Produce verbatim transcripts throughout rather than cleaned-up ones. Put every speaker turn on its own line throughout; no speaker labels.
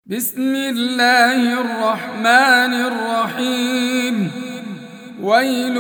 بسم الله الرحمن الرحيم. ويل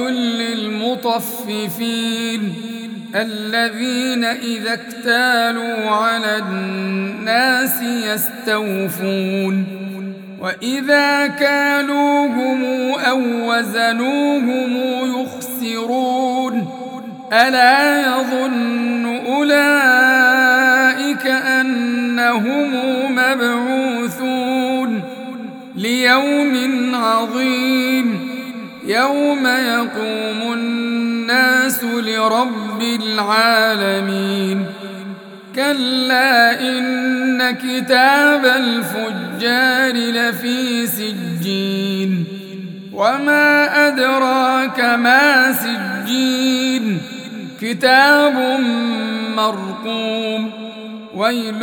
للمطففين الذين إذا اكتالوا على الناس يستوفون وإذا كالوهم أو وزنوهم يخسرون ألا يظن أولئك أنهم مبعوثون ليوم عظيم يوم يقوم الناس لرب العالمين. كلا إن كتاب الفجار لفي سجين وما أدراك ما سجين كتاب مرقوم. ويل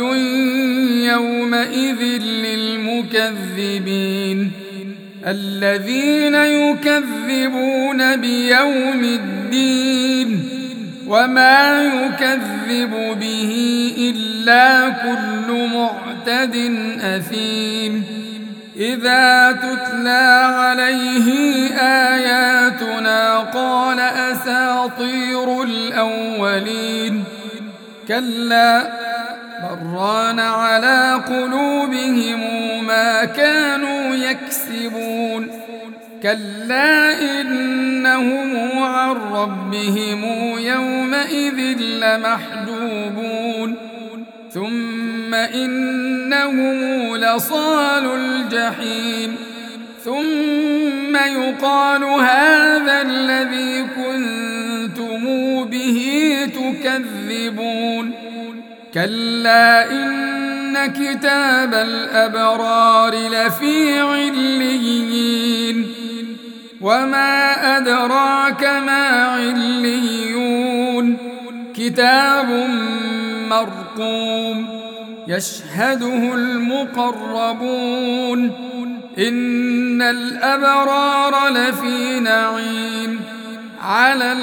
يومئذ للمكذبين الذين يكذبون بيوم الدين وما يكذب به إلا كل معتد أثيم. إذا تتلى عليه آياتنا قال أساطير الأولين. كلا بل ران على قلوبهم ما كانوا يكسبون. كلا إنهم عن ربهم يومئذ لمحجوبون ثم إنهم لصال الجحيم ثم يقال هذا الذي كنتم به تكذبون. كلا إن كتاب الأبرار لفي عليين وما أدراك ما عليون كتاب مرقوم يشهده المقربون. إن الأبرار لفي نعيم على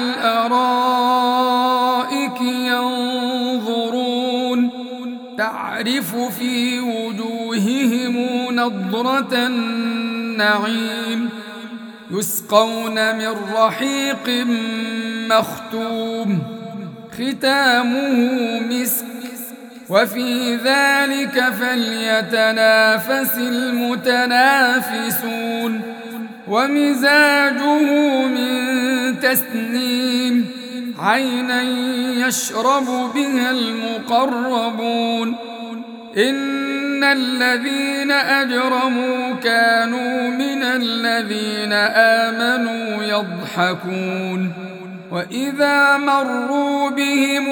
الأرائك ينظرون تعرف في وجوههم نضرة النعيم يسقون من رحيق مختوم ختامه مسك وفي ذلك فليتنافس المتنافسون. ومزاجه من تسنيم عينا يشرب بها المقربون. إن الذين أجرموا كانوا من الذين آمنوا يضحكون وإذا مروا بهم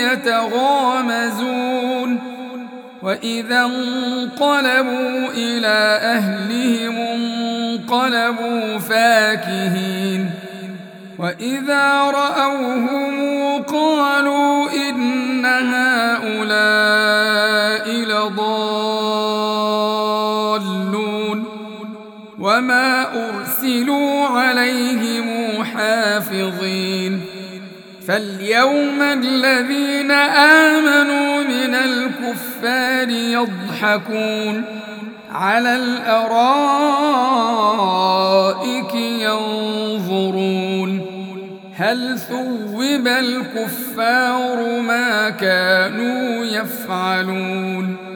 يتغامزون وإذا انقلبوا إلى أهلهم انقلبوا فاكهين وإذا رأوهم قالوا إن هؤلاء لضالون وما أرسلوا عليهم حافظين. فاليوم الذين آمنوا من الكفار يضحكون على الأرائك ينظرون هل ثوب الكفار ما كانوا يفعلون.